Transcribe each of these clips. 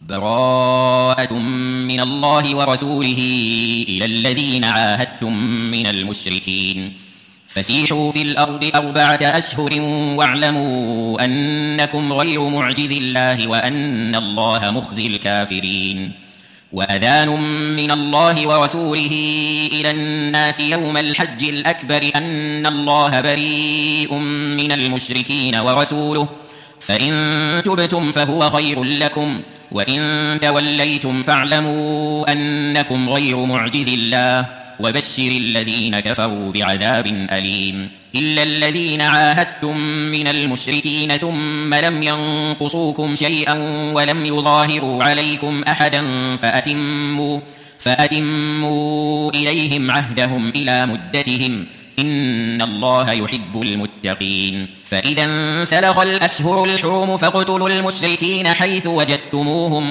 براءة من الله ورسوله إلى الذين عاهدتم من المشركين فسيحوا في الأرض 4 أشهر واعلموا أنكم غير معجز الله وأن الله مخزي الكافرين وأذان من الله ورسوله إلى الناس يوم الحج الأكبر أن الله بريء من المشركين ورسوله فإن تبتم فهو خير لكم وإن توليتم فاعلموا أنكم غير معجز الله وبشر الذين كفروا بعذاب أليم إلا الذين عاهدتم من المشركين ثم لم ينقصوكم شيئا ولم يظاهروا عليكم أحدا فأتموا إليهم عهدهم إلى مدتهم إن الله يحب المتقين فإذا انسلخ الأشهر الحرم فاقتلوا المشركين حيث وجدتموهم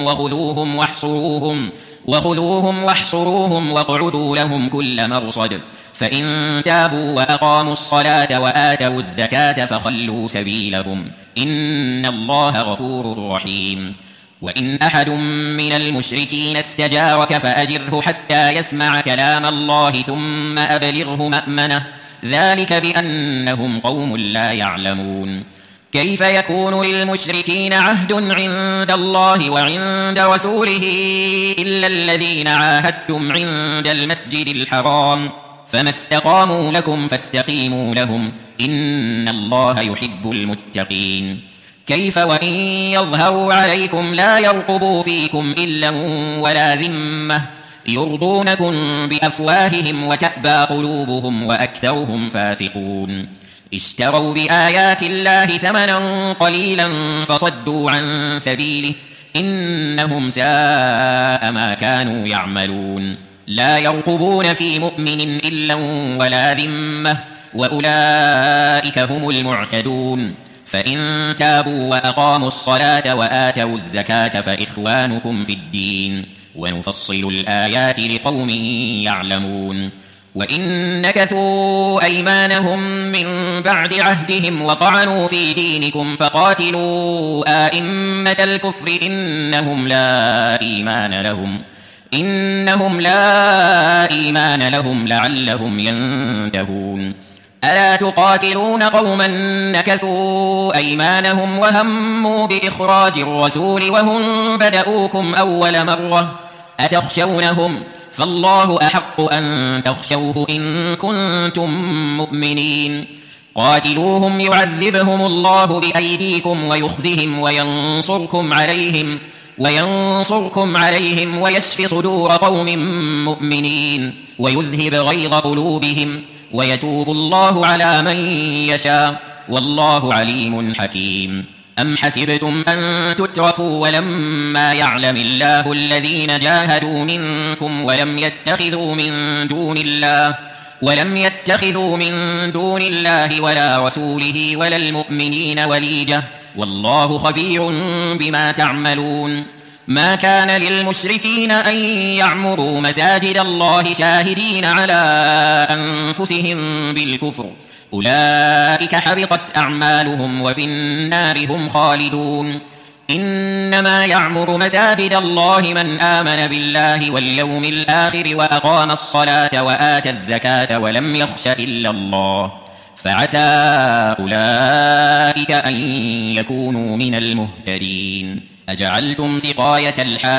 وخذوهم واحصروهم واقعدوا لهم كل مرصد فإن تابوا وأقاموا الصلاة وآتوا الزكاة فخلوا سبيلهم إن الله غفور رحيم وإن أحد من المشركين استجارك فأجره حتى يسمع كلام الله ثم أبلغه مأمنه ذلك بأنهم قوم لا يعلمون كيف يكون للمشركين عهد عند الله وعند رسوله إلا الذين عاهدتم عند المسجد الحرام فما استقاموا لكم فاستقيموا لهم إن الله يحب المتقين كيف وإن يظهروا عليكم لا يرقبوا فيكم إلا ولا ذمة يرضونكم بأفواههم وتأبى قلوبهم وأكثرهم فاسقون اشتروا بآيات الله ثمنا قليلا فصدوا عن سبيله إنهم ساء ما كانوا يعملون لا يرقبون في مؤمن إلا ولا ذمة وأولئك هم المعتدون فإن تابوا وأقاموا الصلاة وآتوا الزكاة فإخوانكم في الدين ونفصل الآيات لقوم يعلمون وإن نكثوا أيمانهم من بعد عهدهم وطعنوا في دينكم فقاتلوا أئمة الكفر إنهم لا إيمان لهم لعلهم ينتهون ألا تقاتلون قوما نكثوا أيمانهم وهموا بإخراج الرسول وهم بدؤوكم أول مرة أتخشونهم فالله أحق أن تخشوه إن كنتم مؤمنين قاتلوهم يعذبهم الله بأيديكم ويخزهم وينصركم عليهم ويشف صدور قوم مؤمنين ويذهب غيظ قلوبهم ويتوب الله على من يشاء والله عليم حكيم أم حسبتم أن تتركوا ولما يعلم الله الذين جاهدوا منكم ولم يتخذوا من دون الله ولا رسوله ولا المؤمنين وليجة والله خبير بما تعملون ما كان للمشركين أن يعمروا مساجد الله شاهدين على أنفسهم بالكفر أولئك حبطت أعمالهم وفي النار هم خالدون إنما يعمر مساجد الله من آمن بالله واليوم الآخر وأقام الصلاة وآتى الزكاة ولم يخش إلا الله فعسى أولئك أن يكونوا من المهتدين أجعلتم سقاية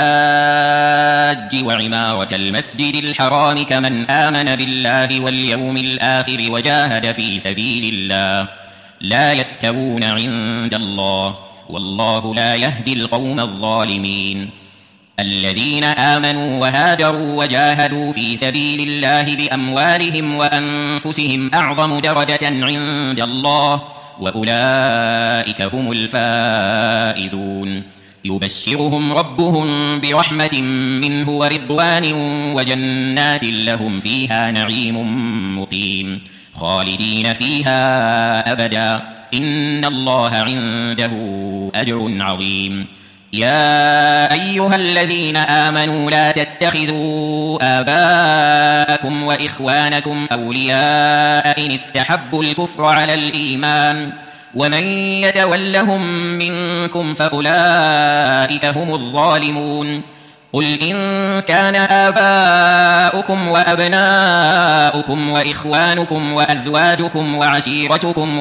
الحاج وعمارة المسجد الحرام كمن آمن بالله واليوم الآخر وجاهد في سبيل الله لا يستوون عند الله والله لا يهدي القوم الظالمين الذين آمنوا وهاجروا وجاهدوا في سبيل الله بأموالهم وأنفسهم أعظم درجة عند الله وأولئك هم الفائزون يبشرهم ربهم برحمة منه ورضوان وجنات لهم فيها نعيم مقيم خالدين فيها أبدا إن الله عنده أجر عظيم يا أيها الذين آمنوا لا تتخذوا آباءكم وإخوانكم أولياء إن استحبوا الكفر على الإيمان ومن يتولهم منكم فأولئك هم الظالمون قل إن كان آباؤكم وأبناؤكم وإخوانكم وأزواجكم وعشيرتكم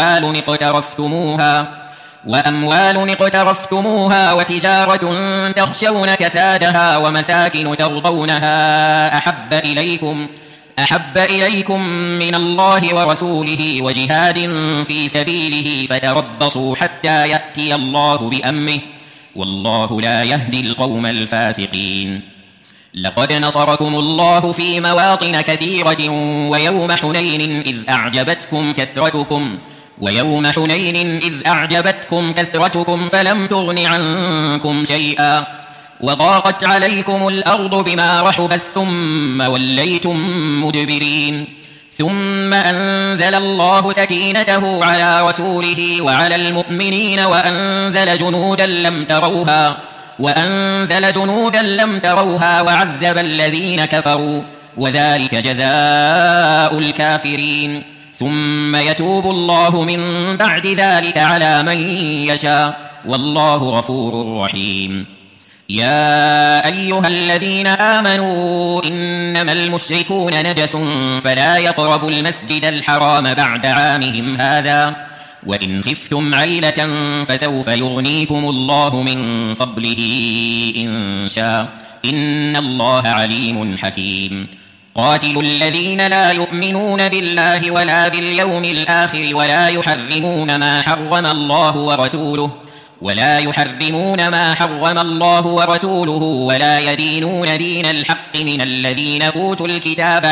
وأموال اقترفتموها وتجارة تخشون كسادها ومساكن ترضونها أحب إليكم من الله ورسوله وجهاد في سبيله فتربصوا حتى يأتي الله بأمره والله لا يهدي القوم الفاسقين لقد نصركم الله في مواطن كثيرة ويوم حنين إذ أعجبتكم كثرتكم فلم تغن عنكم شيئا وضاقت عليكم الأرض بما رحبت ثم وليتم مدبرين ثم أنزل الله سكينته على رسوله وعلى المؤمنين وأنزل جنودا لم تروها وعذب الذين كفروا وذلك جزاء الكافرين ثم يتوب الله من بعد ذلك على من يشاء والله غفور رحيم يا أيها الذين آمنوا إنما المشركون نجس فلا يقربوا المسجد الحرام بعد عامهم هذا وإن خفتم عيلة فسوف يغنيكم الله من فضله إن شاء إن الله عليم حكيم قاتلوا الذين لا يؤمنون بالله ولا باليوم الآخر ولا يحرمون ما حرم الله ورسوله ولا يدينون دين الحق من الذين أوتوا الكتاب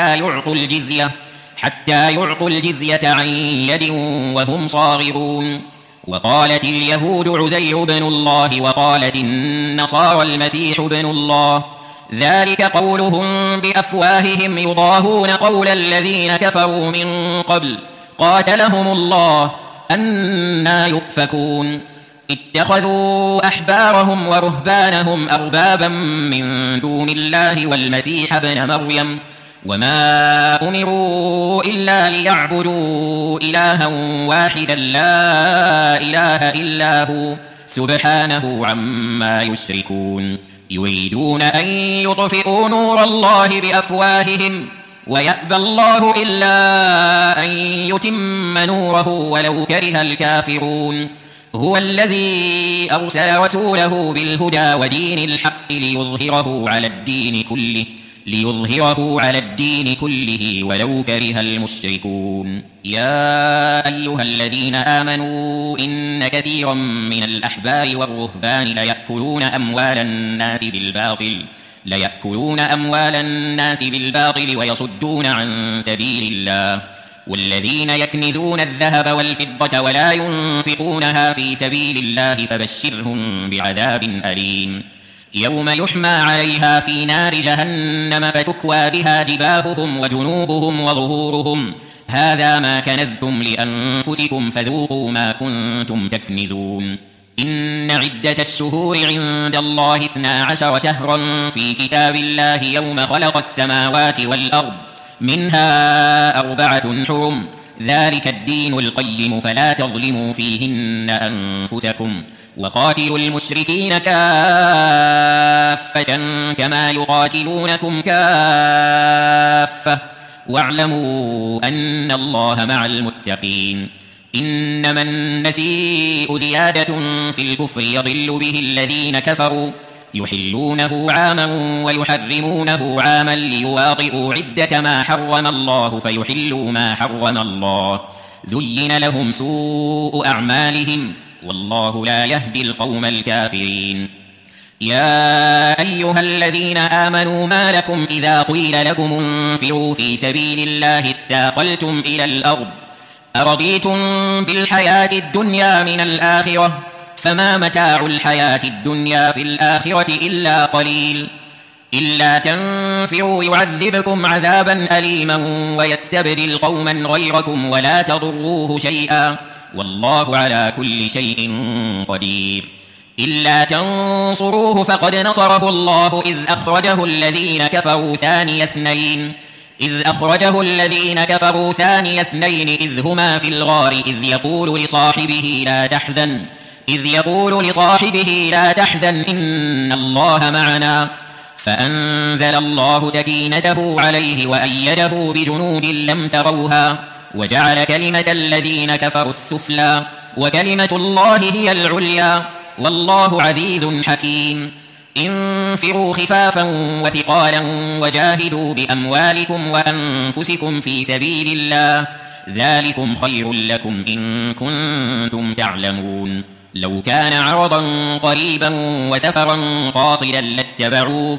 حتى يعطوا الجزية عن يد وهم صاغرون وقالت اليهود عزير بن الله وقالت النصارى المسيح بن الله ذلك قولهم بأفواههم يضاهون قول الذين كفروا من قبل قاتلهم الله أنى يؤفكون اتخذوا أحبارهم ورهبانهم أربابا من دون الله والمسيح ابن مريم وما أمروا إلا ليعبدوا إلها واحدا لا إله إلا هو سبحانه عما يشركون يريدون أن يطفئوا نور الله بأفواههم ويأبى الله إلا أن يتم نوره ولو كره الكافرون هو الذي أرسل رسوله بالهدى ودين الحق ليظهره على الدين كله ولو كره المشركون يا أيها الذين آمنوا إن كثيرا من الأحبار والرهبان ليأكلون أموال الناس بالباطل ويصدون عن سبيل الله والذين يكنزون الذهب والفضة ولا ينفقونها في سبيل الله فبشرهم بعذاب أليم يوم يحمى عليها في نار جهنم فتكوى بها جباههم وجنوبهم وظهورهم هذا ما كنزتم لأنفسكم فذوقوا ما كنتم تكنزون إن عدة الشهور عند الله 12 شهرا في كتاب الله يوم خلق السماوات والأرض منها 4 حرم ذلك الدين القيم فلا تظلموا فيهن أنفسكم وقاتلوا المشركين كافة كما يقاتلونكم كافة واعلموا أن الله مع المتقين إنما النسيء زيادة في الكفر يضل به الذين كفروا يحلونه عاما ويحرمونه عاما ليواطئوا عدة ما حرم الله فيحلوا ما حرم الله زين لهم سوء أعمالهم والله لا يهدي القوم الكافرين يا أيها الذين آمنوا ما لكم إذا قيل لكم انفروا في سبيل الله اثاقلتم إلى الأرض أرضيتم بالحياة الدنيا من الآخرة فما متاع الحياة الدنيا في الآخرة إلا قليل إلا تنفروا يعذبكم عذابا أليما ويستبدل قوما غيركم ولا تضروه شيئا والله على كل شيء قدير إلا تنصروه فقد نصره الله إذ أخرجه الذين كفروا ثاني اثنين إذ أخرجه الذين كفروا ثاني اثنين إذ هما في الغار إذ يقول لصاحبه لا تحزن إن الله معنا فأنزل الله سكينته عليه وأيده بجنود لم تروها وجعل كلمة الذين كفروا السفلى وكلمة الله هي العليا والله عزيز حكيم. انفروا خفافا وثقالا وجاهدوا بأموالكم وأنفسكم في سبيل الله ذلكم خير لكم إن كنتم تعلمون. لو كان عرضا قريبا وسفرا قاصدا لاتبعوك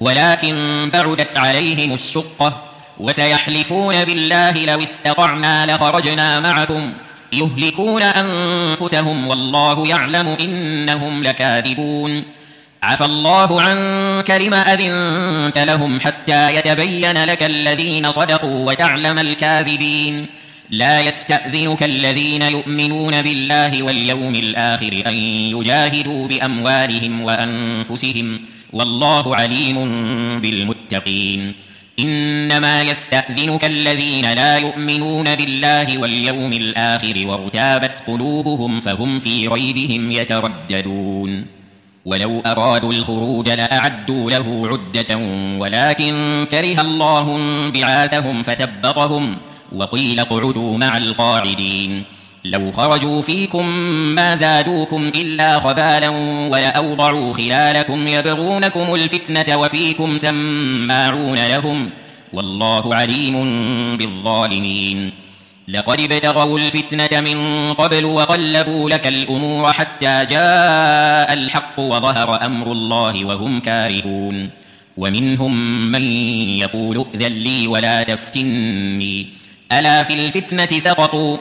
ولكن بعدت عليهم الشقة وسيحلفون بالله لو استطعنا لخرجنا معكم يهلكون أنفسهم والله يعلم إنهم لكاذبون. عفى الله عنك لما أذنت لهم حتى يتبين لك الذين صدقوا وتعلم الكاذبين. لا يستأذنك الذين يؤمنون بالله واليوم الآخر أن يجاهدوا بأموالهم وأنفسهم والله عليم بالمتقين. إنما يستأذنك الذين لا يؤمنون بالله واليوم الآخر وارتابت قلوبهم فهم في ريبهم يترددون. ولو أرادوا الخروج لأعدوا له عدة ولكن كره الله بعاثهم فثبطهم وقيل اقعدوا مع القاعدين. لو خرجوا فيكم ما زادوكم إلا خبالا ولأوضعوا خلالكم يبغونكم الفتنة وفيكم سماعون لهم والله عليم بالظالمين. لقد ابتغوا الفتنة من قبل وقلبوا لك الأمور حتى جاء الحق وظهر أمر الله وهم كارهون. ومنهم من يقول ائذن لي ولا تفتني ألا في الفتنة سقطوا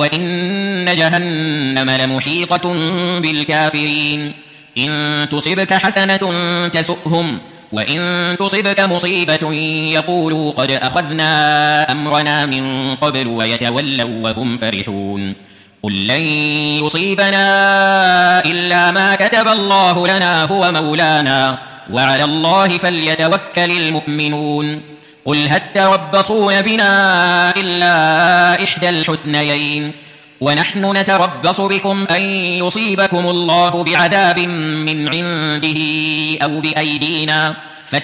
وإن جهنم لمحيطة بالكافرين. إن تصبك حسنة تسؤهم وإن تصبك مصيبة يقولوا قد أخذنا أمرنا من قبل ويتولوا وهم فرحون. قل لن يصيبنا إلا ما كتب الله لنا هو مولانا وعلى الله فليتوكل المؤمنون. قل هل تربصون بنا إلا إحدى الحسنيين ونحن نتربص بكم أن يصيبكم الله بعذاب من عنده أو بأيدينا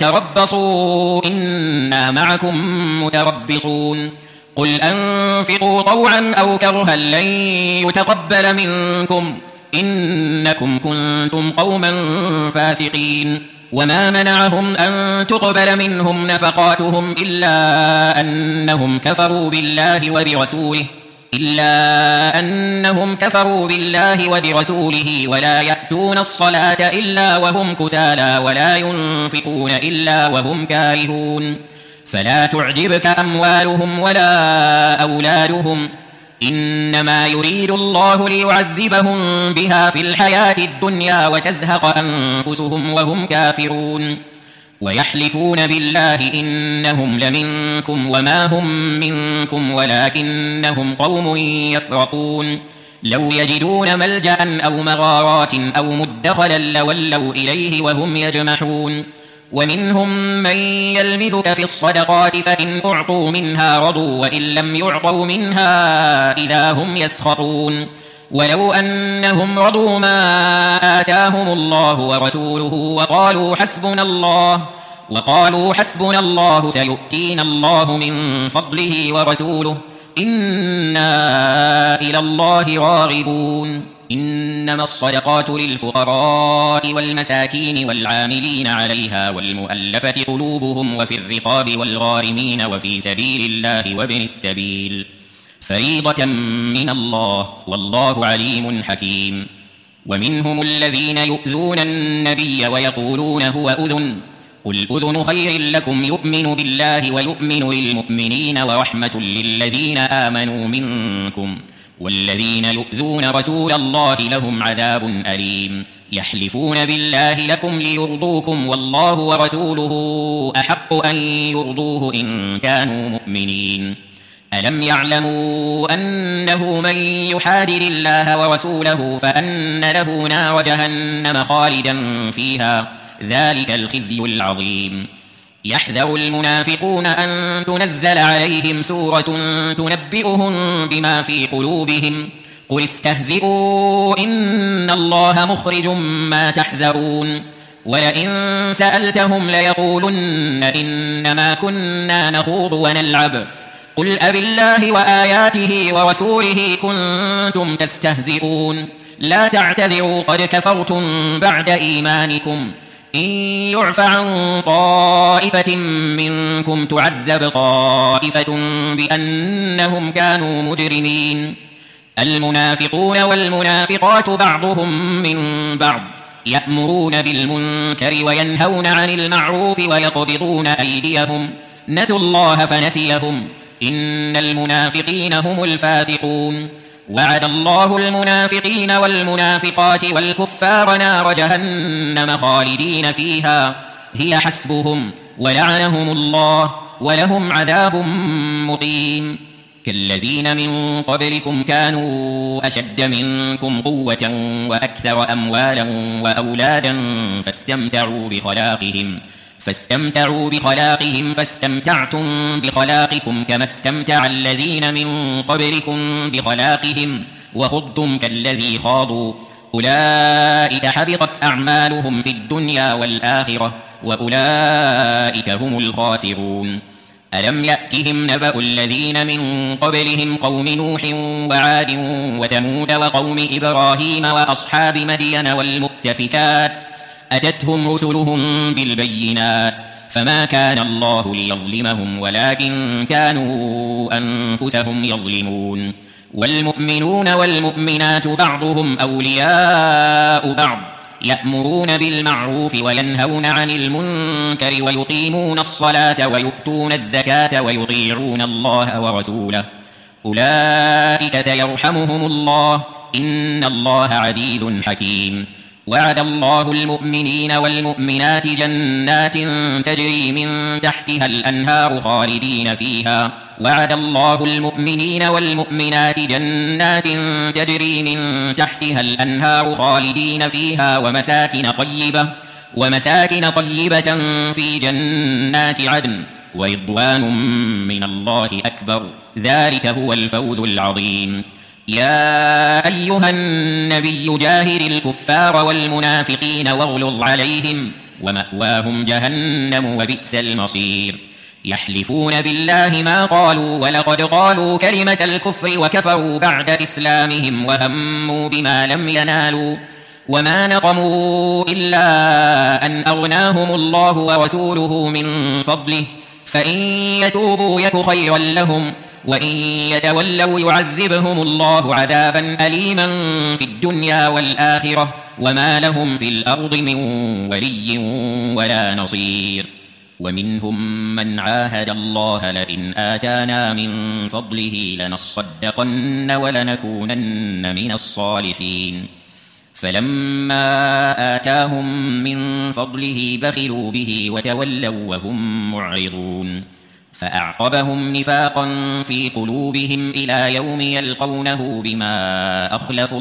فتربصوا إنا معكم متربصون. قل أنفقوا طوعا أو كرها لن يتقبل منكم إنكم كنتم قوما فاسقين. وما منعهم أن تقبل منهم نفقاتهم إلا أنهم كفروا بالله وبرسوله ولا يأتون الصلاة إلا وهم كسالى ولا ينفقون إلا وهم كارهون. فلا تعجبك أموالهم ولا أولادهم إنما يريد الله ليعذبهم بها في الحياة الدنيا وتزهق أنفسهم وهم كافرون. ويحلفون بالله إنهم لمنكم وما هم منكم ولكنهم قوم يفرقون. لو يجدون ملجأ أو مغارات أو مدخلا لولوا إليه وهم يجمحون. ومنهم من يلمزك في الصدقات فإن أعطوا منها رضوا وإن لم يعطوا منها إذا هم يسخطون. ولو أنهم رضوا ما آتاهم الله ورسوله وقالوا حسبنا الله سيؤتينا الله من فضله ورسوله إنا إلى الله راغبون. إنما الصدقات للفقراء والمساكين والعاملين عليها والمؤلفة قلوبهم وفي الرقاب والغارمين وفي سبيل الله وابن السبيل فريضة من الله والله عليم حكيم. ومنهم الذين يؤذون النبي ويقولون هو أذن قل أذن خير لكم يؤمن بالله ويؤمن للمؤمنين ورحمة للذين آمنوا منكم والذين يؤذون رسول الله لهم عذاب أليم. يحلفون بالله لكم ليرضوكم والله ورسوله أحق أن يرضوه إن كانوا مؤمنين. ألم يعلموا أنه من يحادر الله ورسوله فأن له نار جهنم خالدا فيها ذلك الخزي العظيم. يحذر المنافقون أن تنزل عليهم سورة تنبئهم بما في قلوبهم قل استهزئوا إن الله مخرج ما تحذرون ولئن سألتهم ليقولن إنما كنا نخوض ونلعب قل أبالله وآياته ورسوله كنتم تستهزئون لا تعتذروا قد كفرتم بعد إيمانكم إن يعف عن طائفة منكم تعذب طائفة بأنهم كانوا مجرمين المنافقون والمنافقات بعضهم من بعض يأمرون بالمنكر وينهون عن المعروف ويقبضون أيديهم نسوا الله فنسيهم إن المنافقين هم الفاسقون وعد الله المنافقين والمنافقات والكفار نار جهنم خالدين فيها هي حسبهم ولعنهم الله ولهم عذاب مقيم كالذين من قبلكم كانوا أشد منكم قوة وأكثر أموالا وأولادا فاستمتعوا بخلاقهم فاستمتعتم بخلاقكم كما استمتع الذين من قبلكم بخلاقهم وخضتم كالذي خاضوا أولئك حبطت أعمالهم في الدنيا والآخرة وأولئك هم الخاسرون ألم يأتهم نبأ الذين من قبلهم قوم نوح وعاد وثمود وقوم إبراهيم وأصحاب مدين والمؤتفكات أتتهم رسلهم بالبينات فما كان الله ليظلمهم ولكن كانوا أنفسهم يظلمون والمؤمنون والمؤمنات بعضهم أولياء بعض يأمرون بالمعروف وينهون عن المنكر ويقيمون الصلاة ويؤتون الزكاة ويطيعون الله ورسوله أولئك سيرحمهم الله إن الله عزيز حكيم وعد الله المؤمنين والمؤمنات جنات تجري من تحتها الأنهار خالدين فيها وعد الله المؤمنين والمؤمنات جنات تجري من تحتها الأنهار خالدين فيها ومساكن طيبة في جنات عدن ورضوان من الله أكبر ذلك هو الفوز العظيم يا أيها النبي جاهد الكفار والمنافقين واغلظ عليهم ومأواهم جهنم وبئس المصير يحلفون بالله ما قالوا ولقد قالوا كلمة الكفر وكفروا بعد إسلامهم وهموا بما لم ينالوا وما نقموا إلا أن أغناهم الله ورسوله من فضله فإن يتوبوا يك خيرا لهم وإن يتولوا يعذبهم الله عذابا أليما في الدنيا والآخرة وما لهم في الأرض من ولي ولا نصير ومنهم من عاهد الله لئن آتانا من فضله لنصدقن ولنكونن من الصالحين فلما آتاهم من فضله بخلوا به وتولوا وهم معرضون فأعقبهم نفاقا في قلوبهم إلى يوم يلقونه بما أخلفوا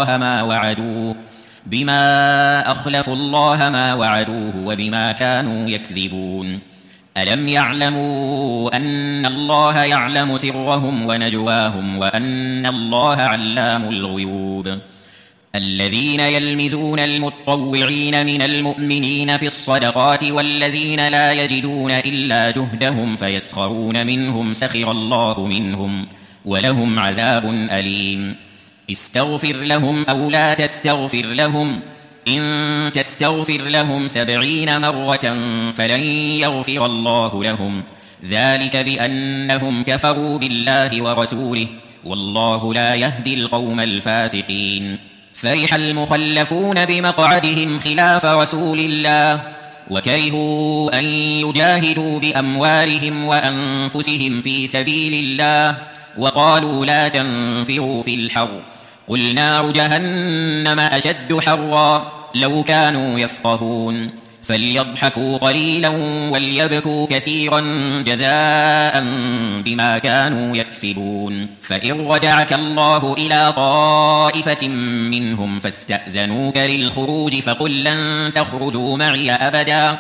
الله ما وعدوه وبما كانوا يكذبون ألم يعلموا أن الله يعلم سرهم ونجواهم وأن الله علام الغيوب الذين يلمزون المتطوعين من المؤمنين في الصدقات والذين لا يجدون إلا جهدهم فيسخرون منهم سخر الله منهم ولهم عذاب أليم استغفر لهم أو لا تستغفر لهم إن تستغفر لهم 70 مرة فلن يغفر الله لهم ذلك بأنهم كفروا بالله ورسوله والله لا يهدي القوم الفاسقين فرح المخلفون بمقعدهم خلاف رسول الله وكرهوا أن يجاهدوا بأموالهم وأنفسهم في سبيل الله وقالوا لا تنفروا في الحر قل نار جهنم أشد حرا لو كانوا يفقهون فليضحكوا قليلا وليبكوا كثيرا جزاء بما كانوا يكسبون فإن رجعك الله إلى طائفة منهم فاستأذنوك للخروج فقل لن تخرجوا معي أبدا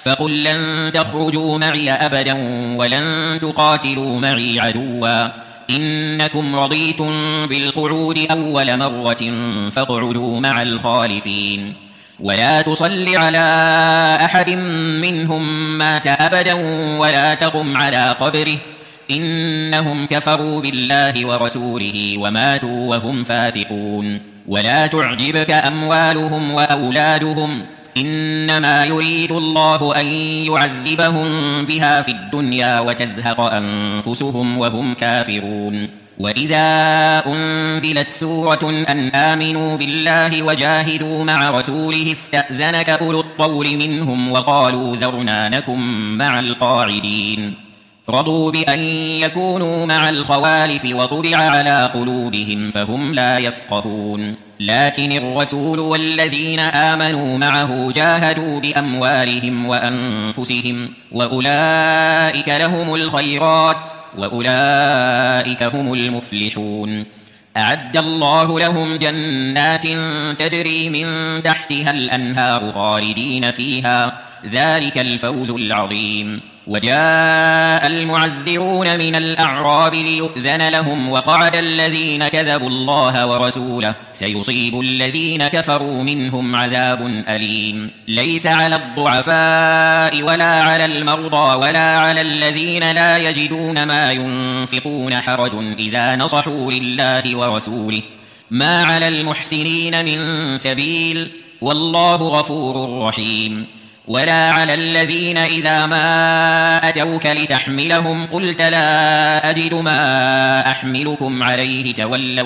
فقل لن تخرجوا معي أبدا ولن تقاتلوا معي عدوا إنكم رضيتم بالقعود أول مرة فاقعدوا مع الخالفين ولا تصل على أحد منهم مات أبدا ولا تقم على قبره إنهم كفروا بالله ورسوله وماتوا وهم فاسقون ولا تعجبك أموالهم وأولادهم إنما يريد الله أن يعذبهم بها في الدنيا وتزهق أنفسهم وهم كافرون وإذا أنزلت سورة أن آمنوا بالله وجاهدوا مع رسوله استأذنك أولو الطول منهم وقالوا ذرنا نكن مع القاعدين رضوا بأن يكونوا مع الخوالف وطبع على قلوبهم فهم لا يفقهون لكن الرسول والذين آمنوا معه جاهدوا بأموالهم وأنفسهم وأولئك لهم الخيرات وأولئك هم المفلحون أعد الله لهم جنات تجري من تحتها الأنهار خالدين فيها ذلك الفوز العظيم وجاء المعذرون من الأعراب ليؤذن لهم وقعد الذين كذبوا الله ورسوله سيصيب الذين كفروا منهم عذاب أليم ليس على الضعفاء ولا على المرضى ولا على الذين لا يجدون ما ينفقون حرج إذا نصحوا لله ورسوله ما على المحسنين من سبيل والله غفور رحيم ولا على الذين إذا ما أتوك لتحملهم قلت لا أجد ما أحملكم عليه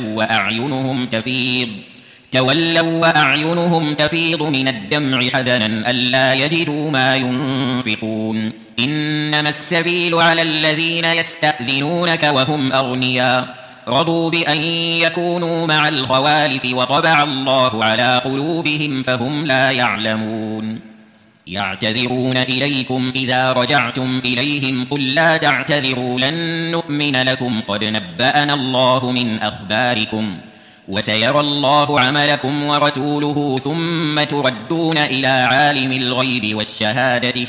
تولوا وأعينهم تفيض من الدمع حزنا ألا يجدوا ما ينفقون إنما السبيل على الذين يستأذنونك وهم أغنياء رضوا بأن يكونوا مع الخوالف وطبع الله على قلوبهم فهم لا يعلمون يعتذرون إليكم إذا رجعتم إليهم قل لا تعتذروا لن نؤمن لكم قد نبأنا الله من أخباركم وسيرى الله عملكم ورسوله ثم تردون إلى عالم الغيب والشهادة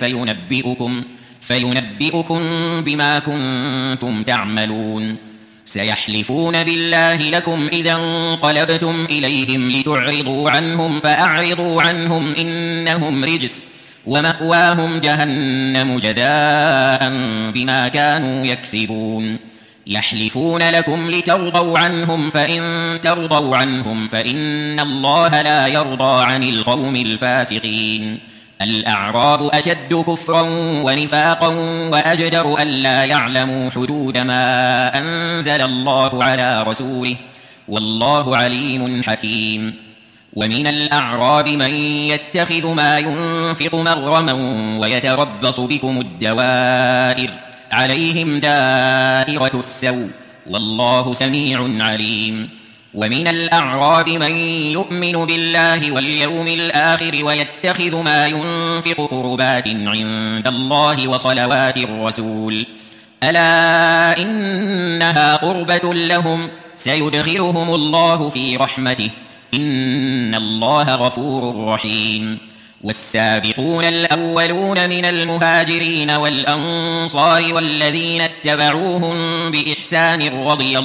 فينبئكم بما كنتم تعملون سيحلفون بالله لكم إذا انقلبتم إليهم لتعرضوا عنهم فأعرضوا عنهم إنهم رجس ومأواهم جهنم جزاء بما كانوا يكسبون يحلفون لكم لترضوا عنهم فإن ترضوا عنهم فإن الله لا يرضى عن القوم الفاسقين الأعراب أشد كفرا ونفاقا وأجدر ألا يعلموا حدود ما أنزل الله على رسوله والله عليم حكيم ومن الأعراب من يتخذ ما ينفق مغرما ويتربص بكم الدوائر عليهم دائرة السوء والله سميع عليم ومن الأعراب من يؤمن بالله واليوم الآخر ويتخذ ما ينفق قربات عند الله وصلوات الرسول ألا إنها قربة لهم سيدخلهم الله في رحمته إن الله غفور رحيم والسابقون الأولون من المهاجرين والأنصار والذين اتبعوهم بإحسان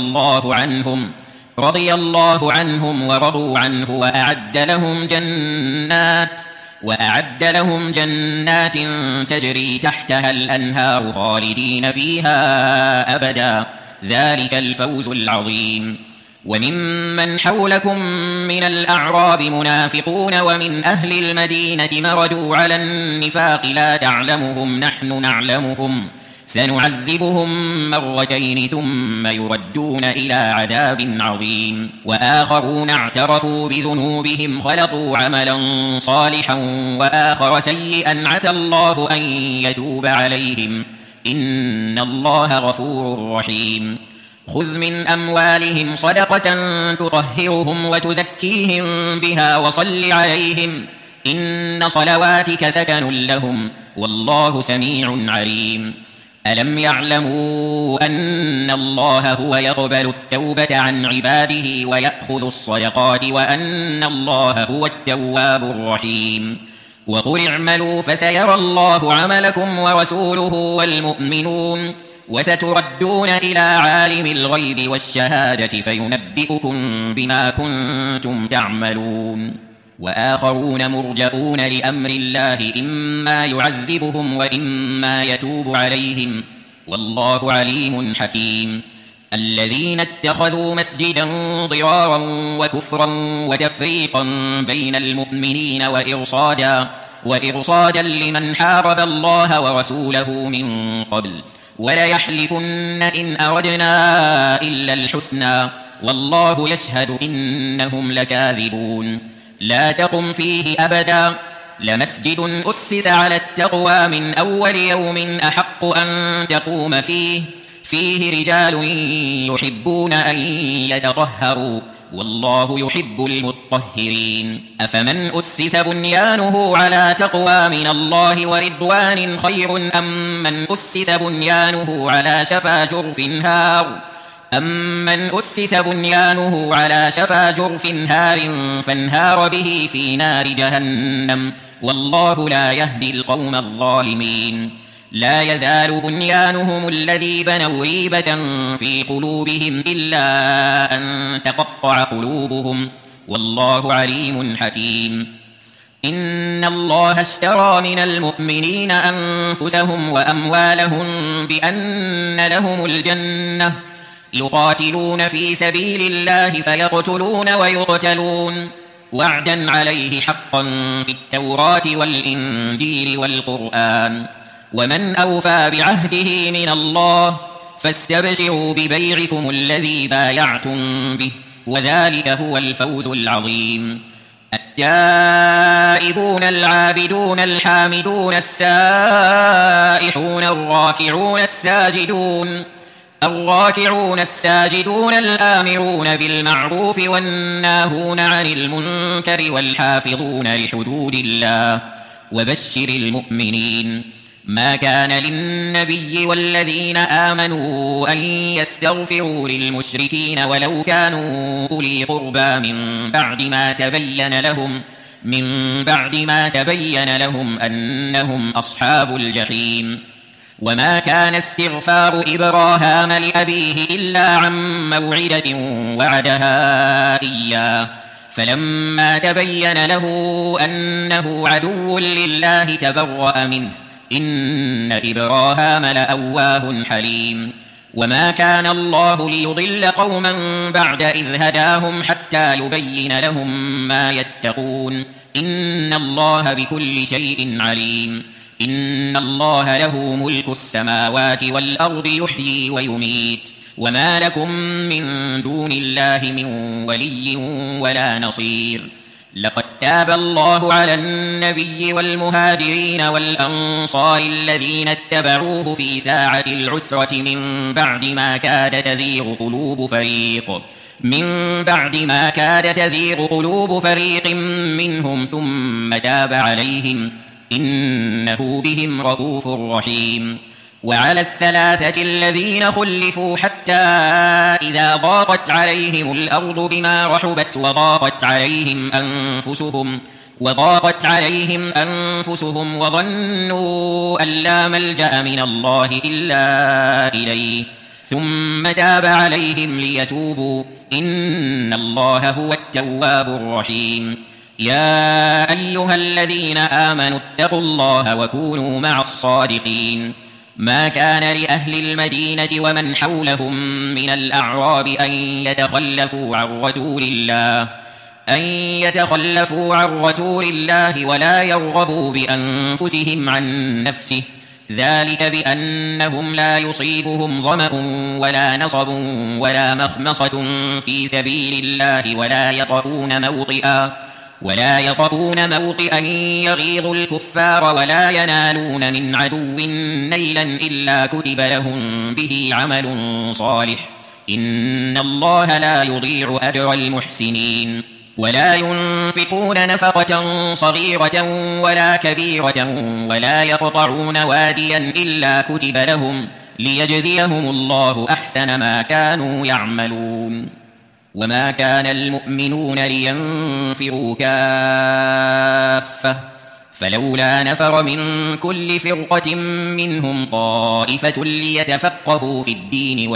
رضي الله عنهم ورضوا عنه وأعد لهم جنات تجري تحتها الأنهار خالدين فيها أبدا ذلك الفوز العظيم وممن حولكم من الأعراب منافقون ومن أهل المدينة مردوا على النفاق لا تعلمهم نحن نعلمهم سنعذبهم مرتين ثم يردون إلى عذاب عظيم وآخرون اعترفوا بذنوبهم خلطوا عملا صالحا وآخر سيئا عسى الله أن يتوب عليهم إن الله غفور رحيم خذ من أموالهم صدقة تطهرهم وتزكيهم بها وصل عليهم إن صلواتك سكن لهم والله سميع عليم ألم يعلموا أن الله هو يقبل التوبة عن عباده ويأخذ الصدقات وأن الله هو التواب الرحيم وقل اعملوا فسيرى الله عملكم ورسوله والمؤمنون وستردون إلى عالم الغيب والشهادة فينبئكم بما كنتم تعملون وآخرون مرجئون لأمر الله إما يعذبهم وإما يتوب عليهم والله عليم حكيم الذين اتخذوا مسجدا ضرارا وكفرا وتفريقا بين المؤمنين وإرصادا لمن حارب الله ورسوله من قبل وليحلفن إن أردنا إلا الحسنى والله يشهد إنهم لكاذبون لا تقم فيه أبدا لمسجد أسس على التقوى من أول يوم أحق أن تقوم فيه رجال يحبون أن يتطهروا والله يحب المطهرين أفمن أسس بنيانه على تقوى من الله ورضوان خير أم من أسس بنيانه على شفا جرف هار فانهار به في نار جهنم والله لا يهدي القوم الظالمين لا يزال بنيانهم الذي بنوا ريبة في قلوبهم إلا أن تقطع قلوبهم والله عليم حكيم إن الله اشترى من المؤمنين أنفسهم وأموالهم بأن لهم الجنة يقاتلون في سبيل الله فيقتلون ويقتلون وعدا عليه حقا في التوراة والإنجيل والقرآن ومن أوفى بعهده من الله فاستبشروا ببيعكم الذي بايعتم به وذلك هو الفوز العظيم التائبون العابدون الحامدون السائحون الراكعون الساجدون الآمرون بالمعروف والناهون عن المنكر والحافظون لحدود الله وبشر المؤمنين ما كان للنبي والذين آمنوا أن يستغفروا للمشركين ولو كانوا أولي قربى من بعد ما تبين لهم أنهم أصحاب الجحيم وما كان استغفار إبراهام لأبيه إلا عن موعدة وعدها إياه فلما تبين له أنه عدو لله تبرأ منه إن إبراهام لأواه حليم وما كان الله ليضل قوما بعد إذ هداهم حتى يبين لهم ما يتقون إن الله بكل شيء عليم إن الله له ملك السماوات والأرض يحيي ويميت وما لكم من دون الله من ولي ولا نصير لقد تاب الله على النبي والمهاجرين والأنصار الذين اتبعوه في ساعة العسرة من بعد ما كاد تزيغ قلوب فريق منهم ثم تاب عليهم إنه بهم رءوف رحيم وعلى الثلاثة الذين خلفوا حتى إذا ضاقت عليهم الأرض بما رحبت وضاقت عليهم أنفسهم وظنوا أن لا ملجأ من الله إلا إليه ثم تاب عليهم ليتوبوا إن الله هو التواب الرحيم يا أيها الذين آمنوا اتقوا الله وكونوا مع الصادقين ما كان لأهل المدينة ومن حولهم من الأعراب أن يتخلفوا عن رسول الله ولا يرغبوا بأنفسهم عن نفسه ذلك بأنهم لا يصيبهم ظمأ ولا نصب ولا مخمصة في سبيل الله ولا يطؤون موطئا يغيظ الكفار ولا ينالون من عدو نيلا إلا كتب لهم به عمل صالح إن الله لا يضيع أجر المحسنين ولا ينفقون نفقة صغيرة ولا كبيرة ولا يقطعون واديا إلا كتب لهم ليجزيهم الله أحسن ما كانوا يعملون وما كان المؤمنون لينفروا كافة فلولا نفر من كل فرقة منهم طائفة ليتفقهوا في الدين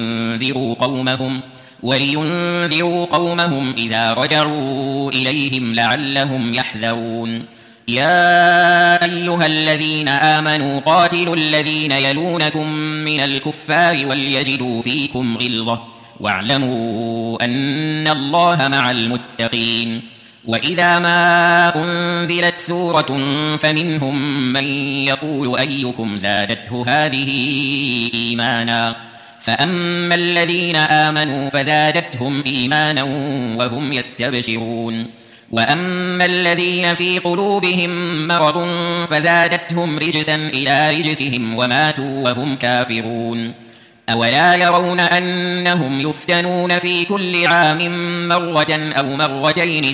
ولينذروا قومهم إذا رجعوا إليهم لعلهم يحذرون. يا أيها الذين آمنوا قاتلوا الذين يلونكم من الكفار وليجدوا فيكم غلظة واعلموا أن الله مع المتقين. وإذا ما أنزلت سورة فمنهم من يقول أيكم زادته هذه إيمانا فأما الذين آمنوا فزادتهم إيمانا وهم يستبشرون وأما الذين في قلوبهم مرض فزادتهم رجسا إلى رجسهم وماتوا وهم كافرون. أولا يرون أنهم يفتنون في كل عام مرة أو مرتين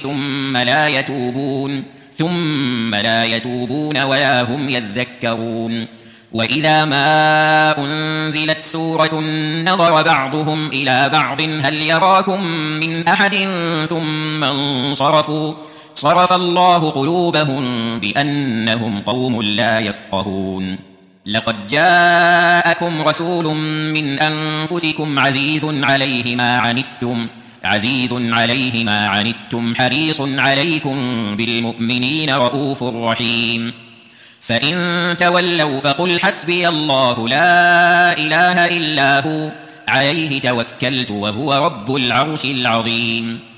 ثم لا يتوبون ولا هم يذكرون. وإذا ما أنزلت سورة نظر بعضهم إلى بعض هل يراكم من أحد ثم انصرفوا صرف الله قلوبهم بأنهم قوم لا يفقهون. لقد جاءكم رسول من أنفسكم عزيز عليه ما عنتم حريص عليكم بالمؤمنين رؤوف رحيم. فإن تولوا فقل حسبي الله لا إله إلا هو عليه توكلت وهو رب العرش العظيم.